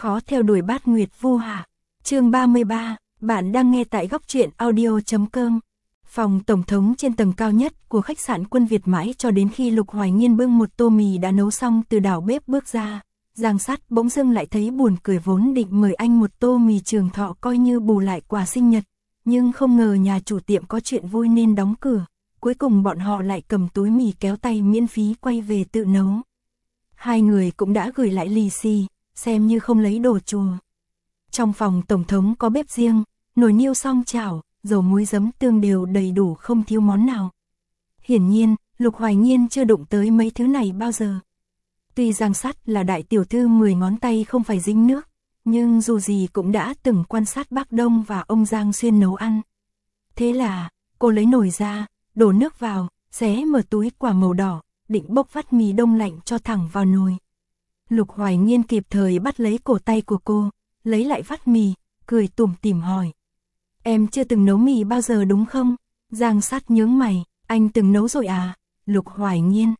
Khó theo đuổi bát nguyệt vu hạ. Chương 33, bạn đang nghe tại góc truyện audio.com. Phòng tổng thống trên tầng cao nhất của khách sạn Quân Việt mãi cho đến khi Lục Hoài Nghiên bưng một tô mì đã nấu xong từ đảo bếp bước ra, Giang Sắt bỗng dưng lại thấy buồn cười, vốn định mời anh một tô mì trường thọ coi như bù lại quà sinh nhật, nhưng không ngờ nhà chủ tiệm có chuyện vui nên đóng cửa. Cuối cùng bọn họ lại cầm túi mì kéo tay miễn phí quay về tự nấu. Hai người cũng đã gửi lại lì xì, xem như không lấy đồ chùa. Trong phòng tổng thống có bếp riêng, nồi niêu song chảo, dầu muối giấm tương đều đầy đủ, không thiếu món nào. Hiển nhiên, Lục Hoài Nghiên chưa đụng tới mấy thứ này bao giờ. Tuy Giang Sắt là đại tiểu thư 10 ngón tay không phải dính nước, nhưng dù gì cũng đã từng quan sát bác Đông và ông Giang Xuyên nấu ăn. Thế là, cô lấy nồi ra, đổ nước vào, xé mở túi quả màu đỏ, định bốc vắt mì đông lạnh cho thẳng vào nồi. Lục Hoài Nghiên kịp thời bắt lấy cổ tay của cô, lấy lại vắt mì, cười tủm tỉm hỏi. Em chưa từng nấu mì bao giờ đúng không? Giang Sắt nhướng mày, anh từng nấu rồi à? Lục Hoài Nghiên,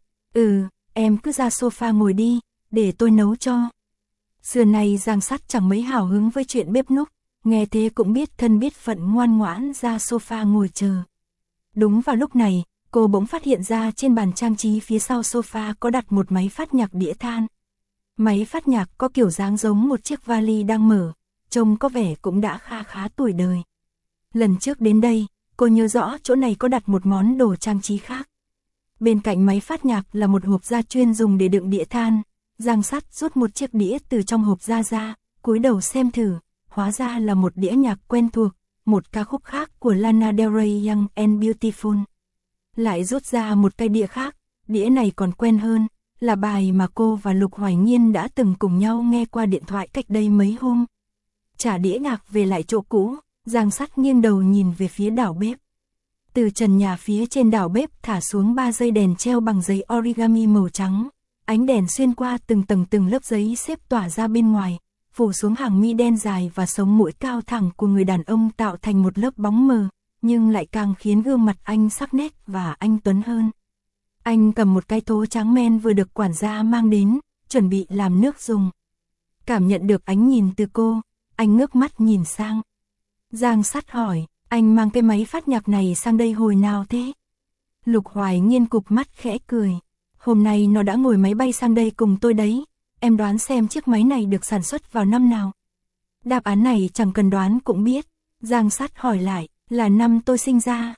em cứ ra sofa ngồi đi, để tôi nấu cho. Xưa nay Giang Sắt chẳng mấy hào hứng với chuyện bếp núc, nghe thế cũng biết thân biết phận ngoan ngoãn ra sofa ngồi chờ. Đúng vào lúc này, cô bỗng phát hiện ra trên bàn trang trí phía sau sofa có đặt một máy phát nhạc đĩa than. Máy phát nhạc có kiểu dáng giống một chiếc vali đang mở, trông có vẻ cũng đã khá tuổi đời. Lần trước đến đây, cô nhớ rõ chỗ này có đặt một món đồ trang trí khác. Bên cạnh máy phát nhạc là một hộp da chuyên dùng để đựng đĩa than. Giang Sắt rút một chiếc đĩa từ trong hộp da ra, cúi đầu xem thử, hóa ra là một đĩa nhạc quen thuộc, một ca khúc khác của Lana Del Rey, Young and Beautiful. Lại rút ra một cái đĩa khác, đĩa này còn quen hơn, là bài mà cô và Lục Hoài Nghiên đã từng cùng nhau nghe qua điện thoại cách đây mấy hôm. Trả đĩa nhạc về lại chỗ cũ, Giang Sắt nghiêng đầu nhìn về phía đảo bếp. Từ trần nhà phía trên đảo bếp thả xuống 3 dây đèn treo bằng giấy origami màu trắng. Ánh đèn xuyên qua từng tầng từng lớp giấy xếp tỏa ra bên ngoài, phủ xuống hàng mi đen dài và sống mũi cao thẳng của người đàn ông, tạo thành một lớp bóng mờ, nhưng lại càng khiến gương mặt anh sắc nét và anh tuấn hơn. Anh cầm một cái thố trắng men vừa được quản gia mang đến, chuẩn bị làm nước dùng. Cảm nhận được ánh nhìn từ cô, anh ngước mắt nhìn sang. Giang Sắt hỏi, anh mang cái máy phát nhạc này sang đây hồi nào thế? Lục Hoài Nghiên cụp mắt khẽ cười. Hôm nay nó đã ngồi máy bay sang đây cùng tôi đấy. Em đoán xem chiếc máy này được sản xuất vào năm nào? Đáp án này chẳng cần đoán cũng biết. Giang Sắt hỏi lại, là năm tôi sinh ra.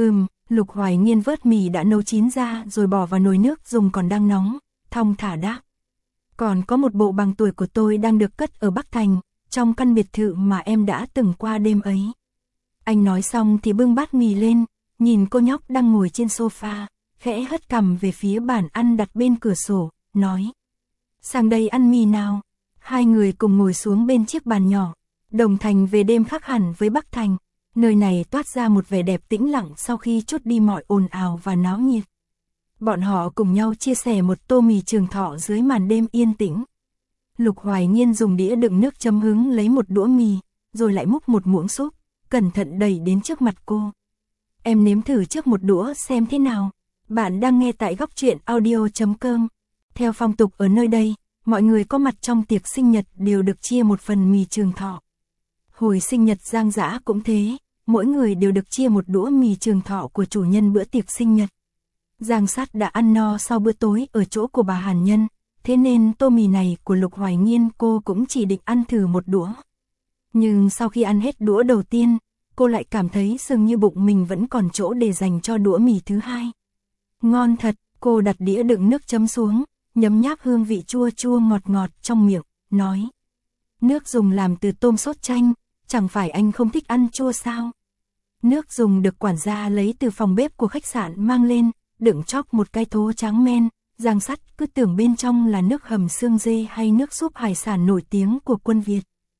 Lục Hoài Nghiên vớt mì đã nấu chín ra rồi bỏ vào nồi nước dùng còn đang nóng, thong thả đáp. Còn có một bộ bằng tuổi của tôi đang được cất ở Bắc Thành, trong căn biệt thự mà em đã từng qua đêm ấy. Anh nói xong thì bưng bát mì lên, nhìn cô nhóc đang ngồi trên sofa, khẽ hất cằm về phía bàn ăn đặt bên cửa sổ, nói. Sang đây ăn mì nào. Hai người cùng ngồi xuống bên chiếc bàn nhỏ. Đồng Thành về đêm khác hẳn với Bắc Thành. Nơi này toát ra một vẻ đẹp tĩnh lặng sau khi trút đi mọi ồn ào và náo nhiệt. Bọn họ cùng nhau chia sẻ một tô mì trường thọ dưới màn đêm yên tĩnh. Lục Hoài Nghiên dùng đĩa đựng nước chấm hứng lấy một đũa mì, rồi lại múc một muỗng súp, cẩn thận đẩy đến trước mặt cô. Em nếm thử trước một đũa xem thế nào. Bạn đang nghe tại góc truyện audio.com. Theo phong tục ở nơi đây, mọi người có mặt trong tiệc sinh nhật đều được chia một phần mì trường thọ. Hồi sinh nhật Giang Dã cũng thế, mỗi người đều được chia một đũa mì trường thọ của chủ nhân bữa tiệc sinh nhật. Giang Sắt đã ăn no sau bữa tối ở chỗ của bà Hàn Nhân, thế nên tô mì này của Lục Hoài Nghiên cô cũng chỉ định ăn thử một đũa. Nhưng sau khi ăn hết đũa đầu tiên, cô lại cảm thấy dường như bụng mình vẫn còn chỗ để dành cho đũa mì thứ hai. Ngon thật, cô đặt đĩa đựng nước chấm xuống, nhấm nháp hương vị chua chua ngọt ngọt trong miệng, nói. Nước dùng làm từ tôm sốt chanh, chẳng phải anh không thích ăn chua sao? Nước dùng được quản gia lấy từ phòng bếp của khách sạn mang lên, đựng chóc một cái thố trắng men. Giang Sắt cứ tưởng bên trong là nước hầm xương dê hay nước súp hải sản nổi tiếng của Quân Việt.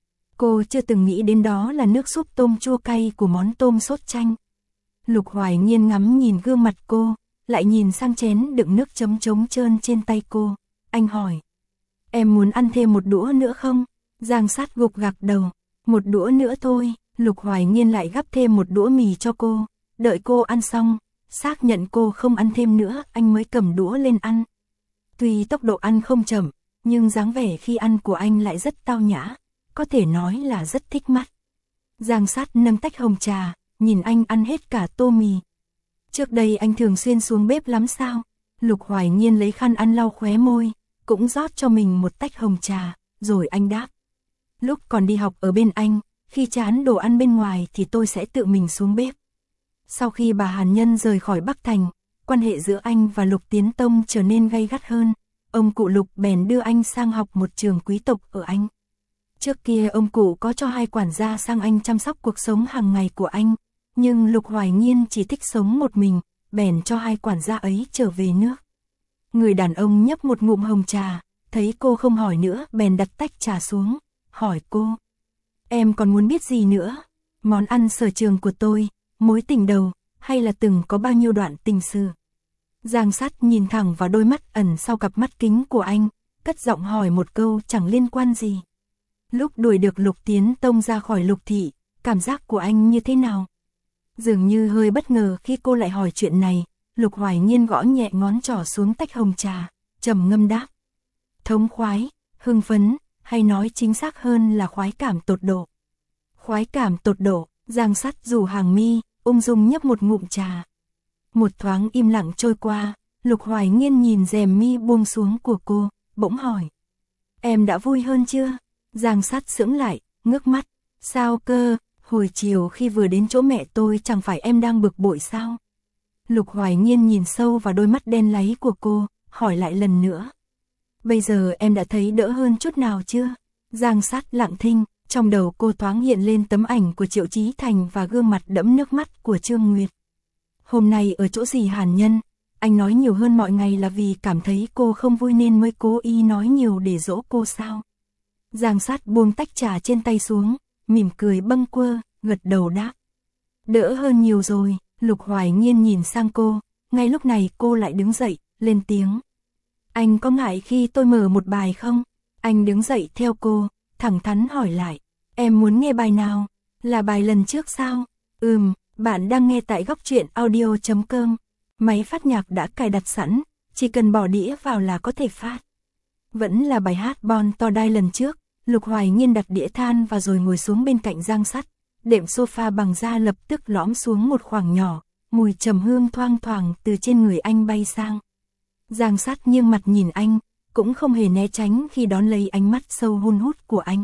Cô chưa từng nghĩ đến đó là nước súp tôm chua cay của món tôm sốt chanh. Lục Hoài Nghiên ngắm nhìn gương mặt cô, lại nhìn sang chén đựng nước chấm trống trơn trên tay cô. Anh hỏi, em muốn ăn thêm một đũa nữa không? Giang Sắt gục gặc đầu, một đũa nữa thôi. Lục Hoài Nghiên lại gắp thêm một đũa mì cho cô. Đợi cô ăn xong, xác nhận cô không ăn thêm nữa, anh mới cầm đũa lên ăn. Tuy tốc độ ăn không chậm, nhưng dáng vẻ khi ăn của anh lại rất tao nhã, có thể nói là rất thích mắt. Giang Sát nâng tách hồng trà, nhìn anh ăn hết cả tô mì. Trước đây anh thường xuyên xuống bếp lắm sao? Lục Hoài Nhiên lấy khăn ăn lau khóe môi, cũng rót cho mình một tách hồng trà, rồi anh đáp. Lúc còn đi học ở bên anh, khi chán đồ ăn bên ngoài thì tôi sẽ tự mình xuống bếp. Sau khi bà Hàn Nhân rời khỏi Bắc Thành, quan hệ giữa anh và Lục Tiến Tông trở nên gay gắt hơn. Ông cụ Lục bèn đưa anh sang học một trường quý tộc ở Anh. Trước kia ông cụ có cho 2 quản gia sang Anh chăm sóc cuộc sống hàng ngày của anh, nhưng Lục Hoài Nhiên chỉ thích sống một mình, bèn cho 2 quản gia ấy trở về nước. Người đàn ông nhấp một ngụm hồng trà, thấy cô không hỏi nữa bèn đặt tách trà xuống, hỏi cô. Em còn muốn biết gì nữa? Món ăn sở trường của tôi, mối tình đầu, hay là từng có bao nhiêu đoạn tình sự? Giang Sát nhìn thẳng vào đôi mắt ẩn sau cặp mắt kính của anh, cất giọng hỏi một câu chẳng liên quan gì. Lúc đuổi được Lục Tiến Tông ra khỏi Lục thị, cảm giác của anh như thế nào? Dường như hơi bất ngờ khi cô lại hỏi chuyện này, Lục Hoài Nhiên gõ nhẹ ngón trỏ xuống tách hồng trà, trầm ngâm đáp. Thống khoái, hưng phấn, hay nói chính xác hơn là khoái cảm tột độ. Khoái cảm tột độ, Giang Sát rủ hàng mi, ung dung nhấp một ngụm trà. Một thoáng im lặng trôi qua, Lục Hoài Nhiên nhìn rèm mi buông xuống của cô, bỗng hỏi. Em đã vui hơn chưa? Giang Sát sững lại, ngước mắt. Sao cơ, hồi chiều khi vừa đến chỗ mẹ tôi chẳng phải em đang bực bội sao? Lục Hoài Nhiên nhìn sâu vào đôi mắt đen láy của cô, hỏi lại lần nữa. Bây giờ em đã thấy đỡ hơn chút nào chưa? Giang Sát lặng thinh, trong đầu cô thoáng hiện lên tấm ảnh của Triệu Chí Thành và gương mặt đẫm nước mắt của Trương Nguyệt. Hôm nay ở chỗ dì Hàn Nhân, anh nói nhiều hơn mọi ngày là vì cảm thấy cô không vui nên mới cố ý nói nhiều để dỗ cô sao? Giang Sát buông tách trà trên tay xuống, mỉm cười bâng quơ, gật đầu đáp. Đỡ hơn nhiều rồi. Lục Hoài Nhiên nhìn sang cô, ngay lúc này cô lại đứng dậy, lên tiếng. Anh có ngại khi tôi mở một bài không? Anh đứng dậy theo cô, thẳng thắn hỏi lại. Em muốn nghe bài nào? Là bài lần trước sao? Bạn đang nghe tại Góc Truyện Audio.com. Máy phát nhạc đã cài đặt sẵn, chỉ cần bỏ đĩa vào là có thể phát. Vẫn là bài hát Born to Die lần trước. Lục Hoài Nhiên đặt đĩa than và rồi ngồi xuống bên cạnh Giang Sát. Đệm sofa bằng da lập tức lõm xuống một khoảng nhỏ, mùi trầm hương thoang thoảng từ trên người anh bay sang. Giang Sát nghiêng mặt nhìn anh, cũng không hề né tránh khi đón lấy ánh mắt sâu hun hút của anh.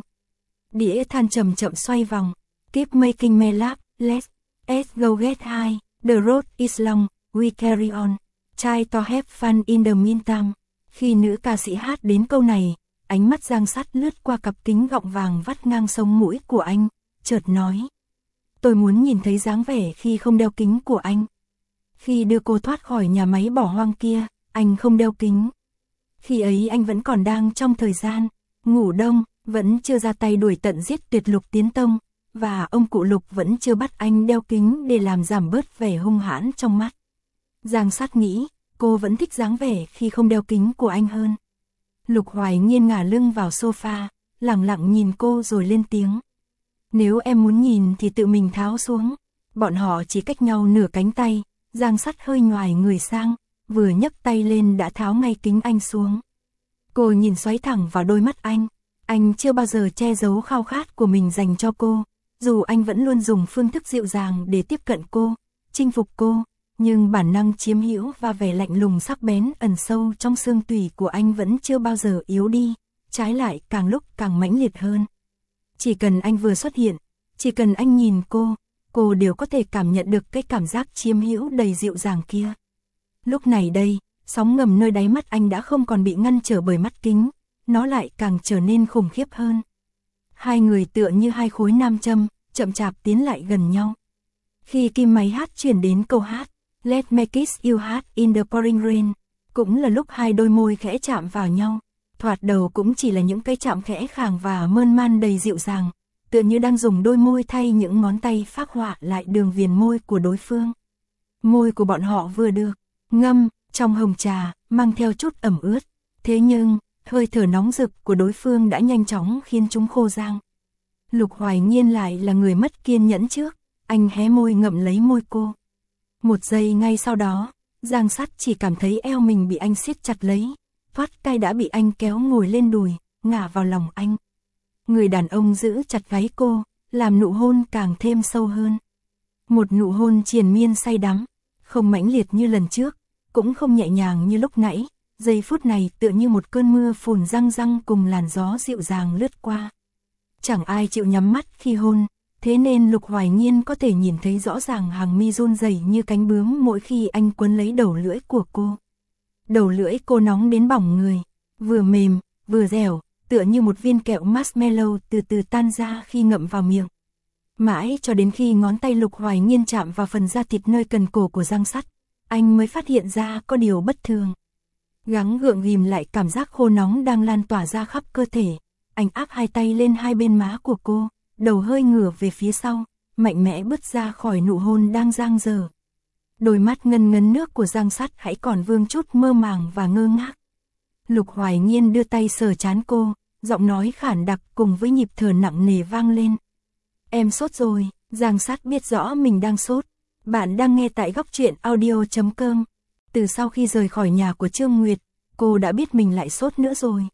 Đĩa than chậm chậm xoay vòng. Keep making me laugh, let's go get high, the road is long, we carry on, try to have fun in the meantime. Khi nữ ca sĩ hát đến câu này, ánh mắt Giang Sát lướt qua cặp kính gọng vàng vắt ngang sống mũi của anh, chợt nói. Tôi muốn nhìn thấy dáng vẻ khi không đeo kính của anh. Khi đưa cô thoát khỏi nhà máy bỏ hoang kia, anh không đeo kính. Khi ấy anh vẫn còn đang trong thời gian ngủ đông, vẫn chưa ra tay đuổi tận giết tuyệt Lục Tiến Tông, và ông cụ Lục vẫn chưa bắt anh đeo kính để làm giảm bớt vẻ hung hãn trong mắt. Giang Sát nghĩ, cô vẫn thích dáng vẻ khi không đeo kính của anh hơn. Lục Hoài Nhiên ngả lưng vào sofa, lặng lặng nhìn cô rồi lên tiếng. Nếu em muốn nhìn thì tự mình tháo xuống. Bọn họ chỉ cách nhau nửa cánh tay, Giang Sát hơi nhoài người sang, vừa nhấc tay lên đã tháo ngay kính anh xuống. Cô nhìn xoáy thẳng vào đôi mắt anh chưa bao giờ che giấu khao khát của mình dành cho cô, dù anh vẫn luôn dùng phương thức dịu dàng để tiếp cận cô, chinh phục cô, nhưng bản năng chiếm hữu và vẻ lạnh lùng sắc bén ẩn sâu trong xương tủy của anh vẫn chưa bao giờ yếu đi, trái lại càng lúc càng mãnh liệt hơn. Chỉ cần anh vừa xuất hiện, chỉ cần anh nhìn cô đều có thể cảm nhận được cái cảm giác chiếm hữu đầy dịu dàng kia. Lúc này đây, sóng ngầm nơi đáy mắt anh đã không còn bị ngăn trở bởi mắt kính, nó lại càng trở nên khủng khiếp hơn. Hai người tựa như hai khối nam châm, chậm chạp tiến lại gần nhau. Khi kim máy hát chuyển đến câu hát, Let me kiss you hard in the pouring rain, cũng là lúc hai đôi môi khẽ chạm vào nhau. Thoạt đầu cũng chỉ là những cái chạm khẽ khàng và mơn man đầy dịu dàng, tựa như đang dùng đôi môi thay những ngón tay phác họa lại đường viền môi của đối phương. Môi của bọn họ vừa được ngâm trong hồng trà, mang theo chút ẩm ướt, thế nhưng hơi thở nóng rực của đối phương đã nhanh chóng khiến chúng khô rang. Lục Hoài Nhiên lại là người mất kiên nhẫn trước, anh hé môi ngậm lấy môi cô. Một giây ngay sau đó, Giang Sát chỉ cảm thấy eo mình bị anh siết chặt lấy, thoát cái đã bị anh kéo ngồi lên đùi, ngả vào lòng anh. Người đàn ông giữ chặt gáy cô, làm nụ hôn càng thêm sâu hơn. Một nụ hôn triền miên say đắm, không mãnh liệt như lần trước, cũng không nhẹ nhàng như lúc nãy, giây phút này tựa như một cơn mưa phùn răng răng cùng làn gió dịu dàng lướt qua. Chẳng ai chịu nhắm mắt khi hôn, thế nên Lục Hoài Nhiên có thể nhìn thấy rõ ràng hàng mi run rẩy như cánh bướm mỗi khi anh quấn lấy đầu lưỡi của cô. Đầu lưỡi cô nóng đến bỏng người, vừa mềm, vừa dẻo, tựa như một viên kẹo marshmallow từ từ tan ra khi ngậm vào miệng. Mãi cho đến khi ngón tay Lục Hoài Nhiên chạm vào phần da thịt nơi cần cổ của Giang Sắt, anh mới phát hiện ra có điều bất thường. Gắng gượng ghìm lại cảm giác khô nóng đang lan tỏa ra khắp cơ thể, anh áp hai tay lên hai bên má của cô, đầu hơi ngửa về phía sau, mạnh mẽ bứt ra khỏi nụ hôn đang dang dở. Đôi mắt ngân ngấn nước của Giang Sắt hãy còn vương chút mơ màng và ngơ ngác. Lục Hoài Nhiên đưa tay sờ trán cô, giọng nói khản đặc cùng với nhịp thở nặng nề vang lên. Em sốt rồi. Giang Sắt biết rõ mình đang sốt. Bạn đang nghe tại góc truyện audio.com. Từ sau khi rời khỏi nhà của Trương Nguyệt, cô đã biết mình lại sốt nữa rồi.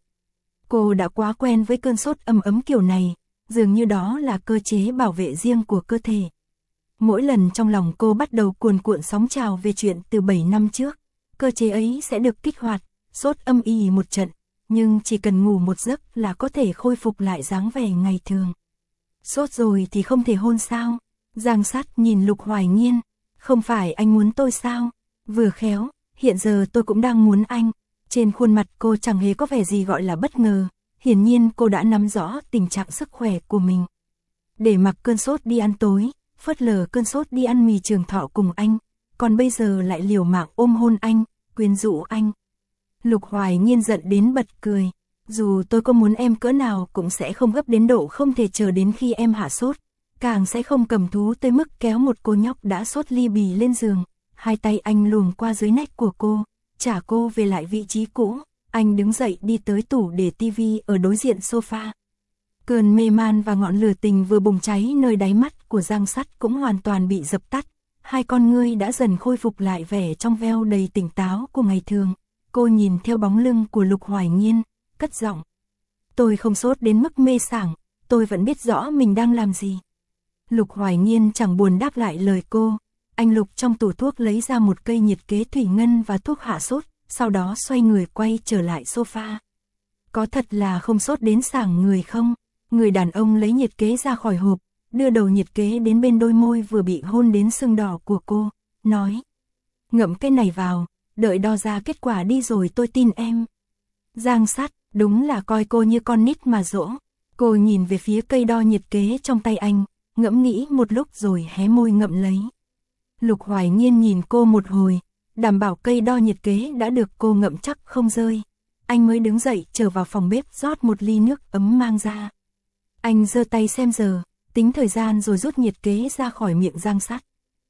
Cô đã quá quen với cơn sốt ấm ấm kiểu này, dường như đó là cơ chế bảo vệ riêng của cơ thể. Mỗi lần trong lòng cô bắt đầu cuồn cuộn sóng trào về chuyện từ 7 năm trước, cơ chế ấy sẽ được kích hoạt, sốt âm ỉ một trận, nhưng chỉ cần ngủ một giấc là có thể khôi phục lại dáng vẻ ngày thường. Sốt rồi thì không thể hôn sao? Giang Sắt nhìn Lục Hoài Nhiên, không phải anh muốn tôi sao? Vừa khéo, hiện giờ tôi cũng đang muốn anh. Trên khuôn mặt cô chẳng hề có vẻ gì gọi là bất ngờ, hiển nhiên cô đã nắm rõ tình trạng sức khỏe của mình. Để mặc cơn sốt đi ăn tối, phớt lờ cơn sốt đi ăn mì Trường Thọ cùng anh, còn bây giờ lại liều mạng ôm hôn anh, quyến rũ anh. Lục Hoài Nhiên giận đến bật cười. Dù tôi có muốn em cỡ nào cũng sẽ không gấp đến độ không thể chờ đến khi em hạ sốt, càng sẽ không cầm thú tới mức kéo một cô nhóc đã sốt ly bì lên giường. Hai tay anh luồn qua dưới nách của cô, trả cô về lại vị trí cũ. Anh đứng dậy đi tới tủ để tivi ở đối diện sofa. Cơn mê man và ngọn lửa tình vừa bùng cháy nơi đáy mắt của Giang Sắt cũng hoàn toàn bị dập tắt. Hai con ngươi đã dần khôi phục lại vẻ trong veo đầy tỉnh táo của ngày thường. Cô nhìn theo bóng lưng của Lục Hoài Nhiên, cất giọng. Tôi không sốt đến mức mê sảng, tôi vẫn biết rõ mình đang làm gì. Lục Hoài Nhiên chẳng buồn đáp lại lời cô. Anh lục trong tủ thuốc lấy ra một cây nhiệt kế thủy ngân và thuốc hạ sốt, sau đó xoay người quay trở lại sofa. Có thật là không sốt đến sảng người không? Người đàn ông lấy nhiệt kế ra khỏi hộp, đưa đầu nhiệt kế đến bên đôi môi vừa bị hôn đến sưng đỏ của cô, nói. Ngậm cái này vào, đợi đo ra kết quả đi rồi tôi tin em. Giang Sắt đúng là coi cô như con nít mà dỗ. Cô nhìn về phía cây đo nhiệt kế trong tay anh, ngẫm nghĩ một lúc rồi hé môi ngậm lấy. Lục Hoài Nhiên nhìn cô một hồi, đảm bảo cây đo nhiệt kế đã được cô ngậm chắc không rơi. Anh mới đứng dậy trở vào phòng bếp rót một ly nước ấm mang ra. Anh giơ tay xem giờ, tính thời gian rồi rút nhiệt kế ra khỏi miệng Giang Sắt.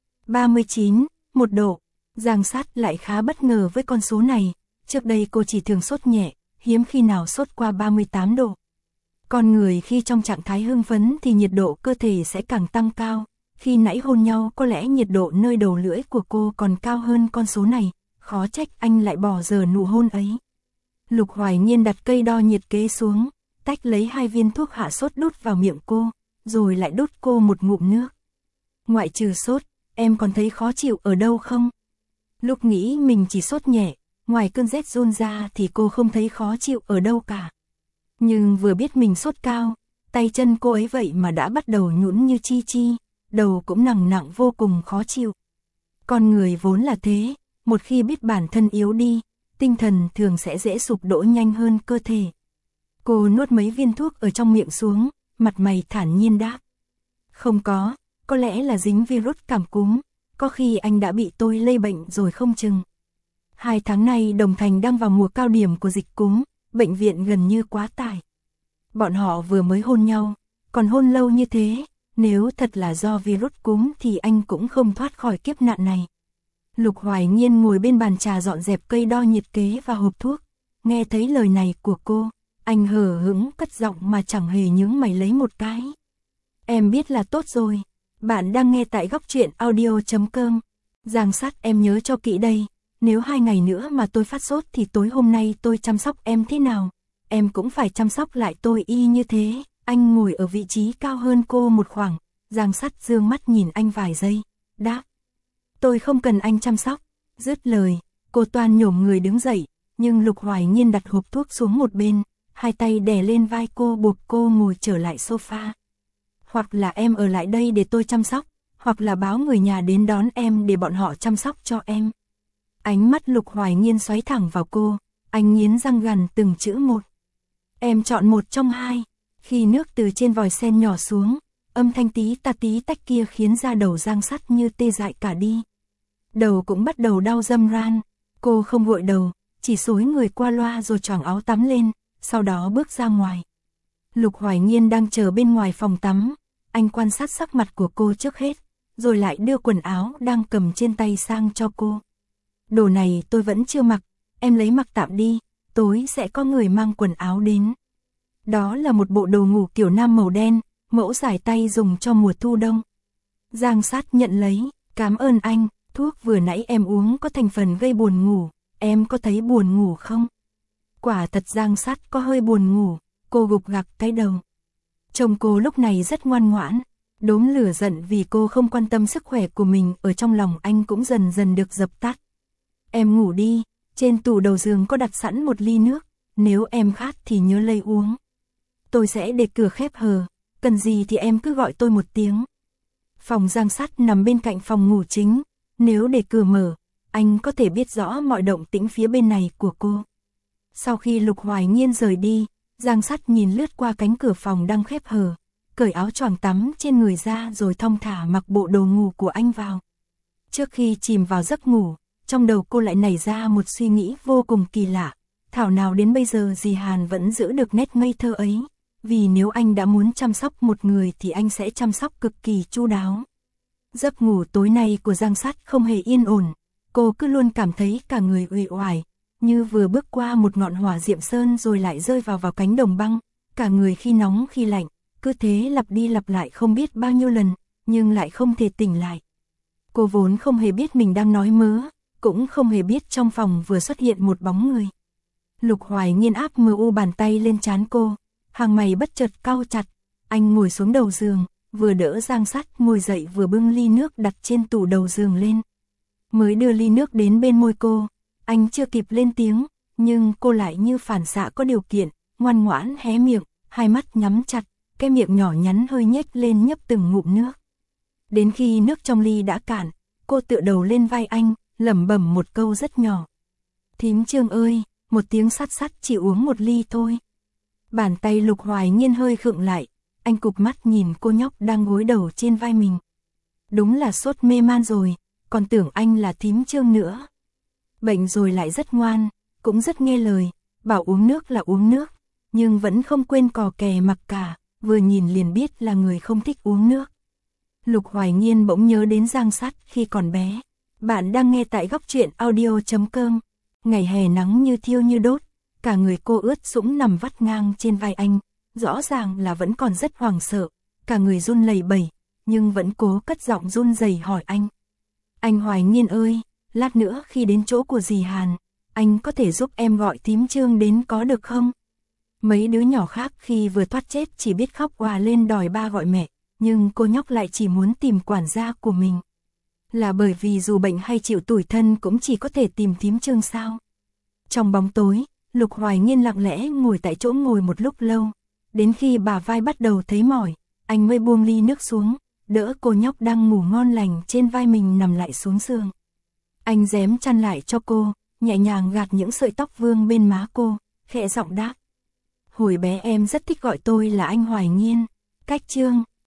39, 1 độ. Giang Sắt lại khá bất ngờ với con số này, trước đây cô chỉ thường sốt nhẹ, hiếm khi nào sốt qua 38 độ. Con người khi trong trạng thái hưng phấn thì nhiệt độ cơ thể sẽ càng tăng cao, khi nãy hôn nhau có lẽ nhiệt độ nơi đầu lưỡi của cô còn cao hơn con số này, khó trách anh lại bỏ dở nụ hôn ấy. Lục Hoài Nhiên đặt cây đo nhiệt kế xuống, tách lấy 2 viên thuốc hạ sốt đút vào miệng cô, rồi lại đút cô một ngụm nước. Ngoại trừ sốt, em còn thấy khó chịu ở đâu không? Lúc nghĩ mình chỉ sốt nhẹ, ngoài cơn rét run ra thì cô không thấy khó chịu ở đâu cả. Nhưng vừa biết mình sốt cao, tay chân cô ấy vậy mà đã bắt đầu nhũn như chi chi, đầu cũng nặng nặng vô cùng khó chịu. Con người vốn là thế, một khi biết bản thân yếu đi, tinh thần thường sẽ dễ sụp đổ nhanh hơn cơ thể. Cô nuốt mấy viên thuốc ở trong miệng xuống, mặt mày thản nhiên đáp. Không có lẽ là dính virus cảm cúm, có khi anh đã bị tôi lây bệnh rồi không chừng. 2 tháng nay Đồng Thành đang vào mùa cao điểm của dịch cúm, bệnh viện gần như quá tải. Bọn họ vừa mới hôn nhau, còn hôn lâu như thế, nếu thật là do virus cúm thì anh cũng không thoát khỏi kiếp nạn này. Lục Hoài Nhiên ngồi bên bàn trà dọn dẹp cây đo nhiệt kế và hộp thuốc, nghe thấy lời này của cô, anh hờ hững cất giọng mà chẳng hề nhướng mày lấy một cái. Em biết là tốt rồi, bạn đang nghe tại góc truyện audio.com. Giang Sắt em nhớ cho kỹ đây, nếu 2 ngày nữa mà tôi phát sốt thì tối hôm nay tôi chăm sóc em thế nào? Em cũng phải chăm sóc lại tôi y như thế. Anh ngồi ở vị trí cao hơn cô một khoảng, Giang Sắt dương mắt nhìn anh vài giây, đáp. Tôi không cần anh chăm sóc. Dứt lời, cô toan nhổm người đứng dậy, nhưng Lục Hoài Nhiên đặt hộp thuốc xuống một bên, hai tay đè lên vai cô buộc cô ngồi trở lại sofa. Hoặc là em ở lại đây để tôi chăm sóc, hoặc là báo người nhà đến đón em để bọn họ chăm sóc cho em. Ánh mắt Lục Hoài Nhiên xoáy thẳng vào cô, anh nghiến răng gằn từng chữ một. Em chọn một trong hai. Khi nước từ trên vòi sen nhỏ xuống, âm thanh tí tách kia khiến da đầu Giang Sắt như tê dại cả đi. Đầu cũng bắt đầu đau râm ran, cô không gội đầu, chỉ xối người qua loa rồi choàng áo tắm lên, sau đó bước ra ngoài. Lục Hoài Nhiên đang chờ bên ngoài phòng tắm, anh quan sát sắc mặt của cô trước hết, rồi lại đưa quần áo đang cầm trên tay sang cho cô. Đồ này tôi vẫn chưa mặc, em lấy mặc tạm đi, tối sẽ có người mang quần áo đến. Đó là một bộ đồ ngủ kiểu nam màu đen, mẫu dài tay dùng cho mùa thu đông. Giang Sắt nhận lấy, cảm ơn anh, thuốc vừa nãy em uống có thành phần gây buồn ngủ, em có thấy buồn ngủ không? Quả thật Giang Sắt có hơi buồn ngủ, cô gục gặc cái đầu. Chồng cô lúc này rất ngoan ngoãn, đốm lửa giận vì cô không quan tâm sức khỏe của mình ở trong lòng anh cũng dần dần được dập tắt. Em ngủ đi, trên tủ đầu giường có đặt sẵn một ly nước, nếu em khát thì nhớ lấy uống. Tôi sẽ để cửa khép hờ, cần gì thì em cứ gọi tôi một tiếng. Phòng Giang Sắt nằm bên cạnh phòng ngủ chính, nếu để cửa mở, anh có thể biết rõ mọi động tĩnh phía bên này của cô. Sau khi Lục Hoài Nhiên rời đi, Giang Sắt nhìn lướt qua cánh cửa phòng đang khép hờ, cởi áo choàng tắm trên người ra rồi thong thả mặc bộ đồ ngủ của anh vào. Trước khi chìm vào giấc ngủ, trong đầu cô lại nảy ra một suy nghĩ vô cùng kỳ lạ, thảo nào đến bây giờ dì Hàn vẫn giữ được nét ngây thơ ấy, vì nếu anh đã muốn chăm sóc một người thì anh sẽ chăm sóc cực kỳ chu đáo. Giấc ngủ tối nay của Giang Sắt không hề yên ổn, cô cứ luôn cảm thấy cả người uể oải, như vừa bước qua một ngọn hỏa diệm sơn rồi lại rơi vào cánh đồng băng, cả người khi nóng khi lạnh, cứ thế lặp đi lặp lại không biết bao nhiêu lần, nhưng lại không thể tỉnh lại. Cô vốn không hề biết mình đang nói mớ, cũng không hề biết trong phòng vừa xuất hiện một bóng người. Lục Hoài Nhiên áp mờ u bàn tay lên trán cô, hàng mày bất chợt cau chặt, anh ngồi xuống đầu giường, vừa đỡ Giang Sắt ngồi dậy vừa bưng ly nước đặt trên tủ đầu giường lên. Mới đưa ly nước đến bên môi cô, anh chưa kịp lên tiếng, nhưng cô lại như phản xạ có điều kiện, ngoan ngoãn hé miệng, hai mắt nhắm chặt, cái miệng nhỏ nhắn hơi nhếch lên nhấp từng ngụm nước. Đến khi nước trong ly đã cạn, cô tựa đầu lên vai anh, lẩm bẩm một câu rất nhỏ. Thím Trương ơi, một tiếng sắt sắt chỉ uống một ly thôi. Bàn tay Lục Hoài Nhiên hơi khựng lại, anh cụp mắt nhìn cô nhóc đang gối đầu trên vai mình. Đúng là sốt mê man rồi, còn tưởng anh là thím Trương nữa. Bệnh rồi lại rất ngoan, cũng rất nghe lời, bảo uống nước là uống nước, nhưng vẫn không quên cò kè mặc cả, vừa nhìn liền biết là người không thích uống nước. Lục Hoài Nhiên bỗng nhớ đến Giang Sắt khi còn bé. Bạn đang nghe tại góc truyện audio.com. Ngày hè nắng như thiêu như đốt, cả người cô ướt sũng nằm vắt ngang trên vai anh, rõ ràng là vẫn còn rất hoảng sợ, cả người run lẩy bẩy, nhưng vẫn cố cất giọng run rẩy hỏi anh. Anh Hoài Nhiên ơi, lát nữa khi đến chỗ của dì Hàn, anh có thể giúp em gọi thím Trương đến có được không? Mấy đứa nhỏ khác khi vừa thoát chết chỉ biết khóc òa lên đòi ba gọi mẹ, nhưng cô nhóc lại chỉ muốn tìm quản gia của mình. Là bởi vì dù bệnh hay chịu tủi thân cũng chỉ có thể tìm thím Trương sao? Trong bóng tối, Lục Hoài Nhiên lặng lẽ ngồi tại chỗ ngồi một lúc lâu, đến khi bả vai bắt đầu thấy mỏi, anh mới buông ly nước xuống, đỡ cô nhóc đang ngủ ngon lành trên vai mình nằm lại xuống giường. Anh rém chăn lại cho cô, nhẹ nhàng gạt những sợi tóc vương bên má cô, khẽ giọng đáp. Hồi bé em rất thích gọi tôi là anh Hoài Nhiên, cách Trương,